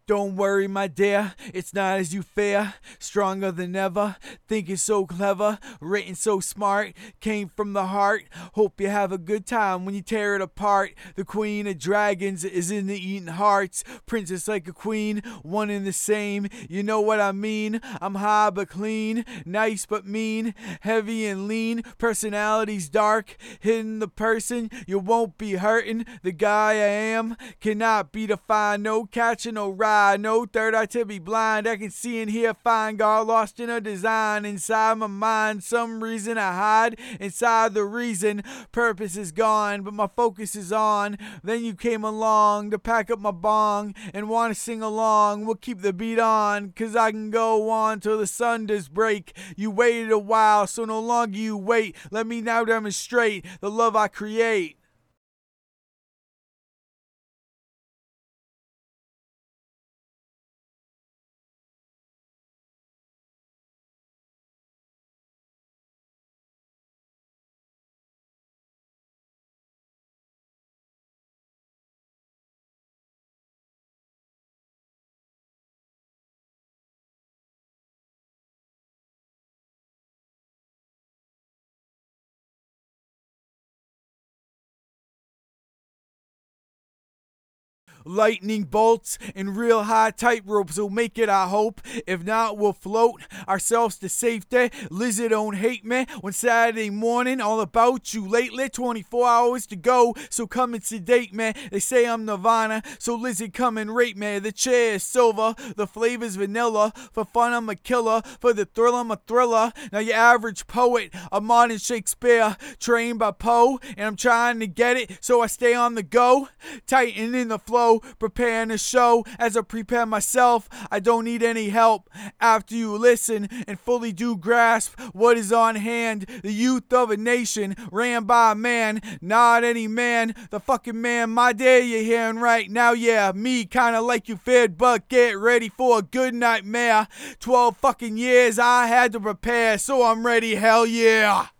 Don't worry, my dear, it's not as you fear. Stronger than ever, thinking so clever, written so smart, came from the heart. Hope you have a good time when you tear it apart. The queen of dragons is in the eating hearts. Princess like a queen, one and the same. You know what I mean? I'm high but clean, nice but mean, heavy and lean. Personality's dark, hidden the person. You won't be hurting. The guy I am cannot be defined. No catching, no ride, no third eye to be blind. I can see and hear fine, got lost in a design. Inside my mind, some reason I hide. Inside the reason, purpose is gone, but my focus is on. Then you came along to pack up my bong and want to sing along. We'll keep the beat on, cause I can go on till the sun does break. You waited a while, so no longer you wait. Let me now demonstrate the love I create. Lightning bolts and real high tightropes will make it, I hope. If not, we'll float ourselves to safety. Lizzie don't hate me when Saturday morning all about you lately. 24 hours to go, so come and sedate me. They say I'm Nirvana, so Lizzie come and rate me. The chair is silver, the flavor's vanilla. For fun I'm a killer, for the thrill I'm a thriller. Now your average poet, a modern Shakespeare, trained by Poe, and I'm trying to get it, so I stay on the go. Tighten in the flow, preparing the show as I prepare myself. I don't need any help. After you listen and fully do grasp what is on hand, the youth of a nation ran by a man, not any man. The fucking man, my day you're hearing right now, yeah, me, kinda like you feared, but get ready for a good nightmare. 12 fucking years I had to prepare, so I'm ready, hell yeah.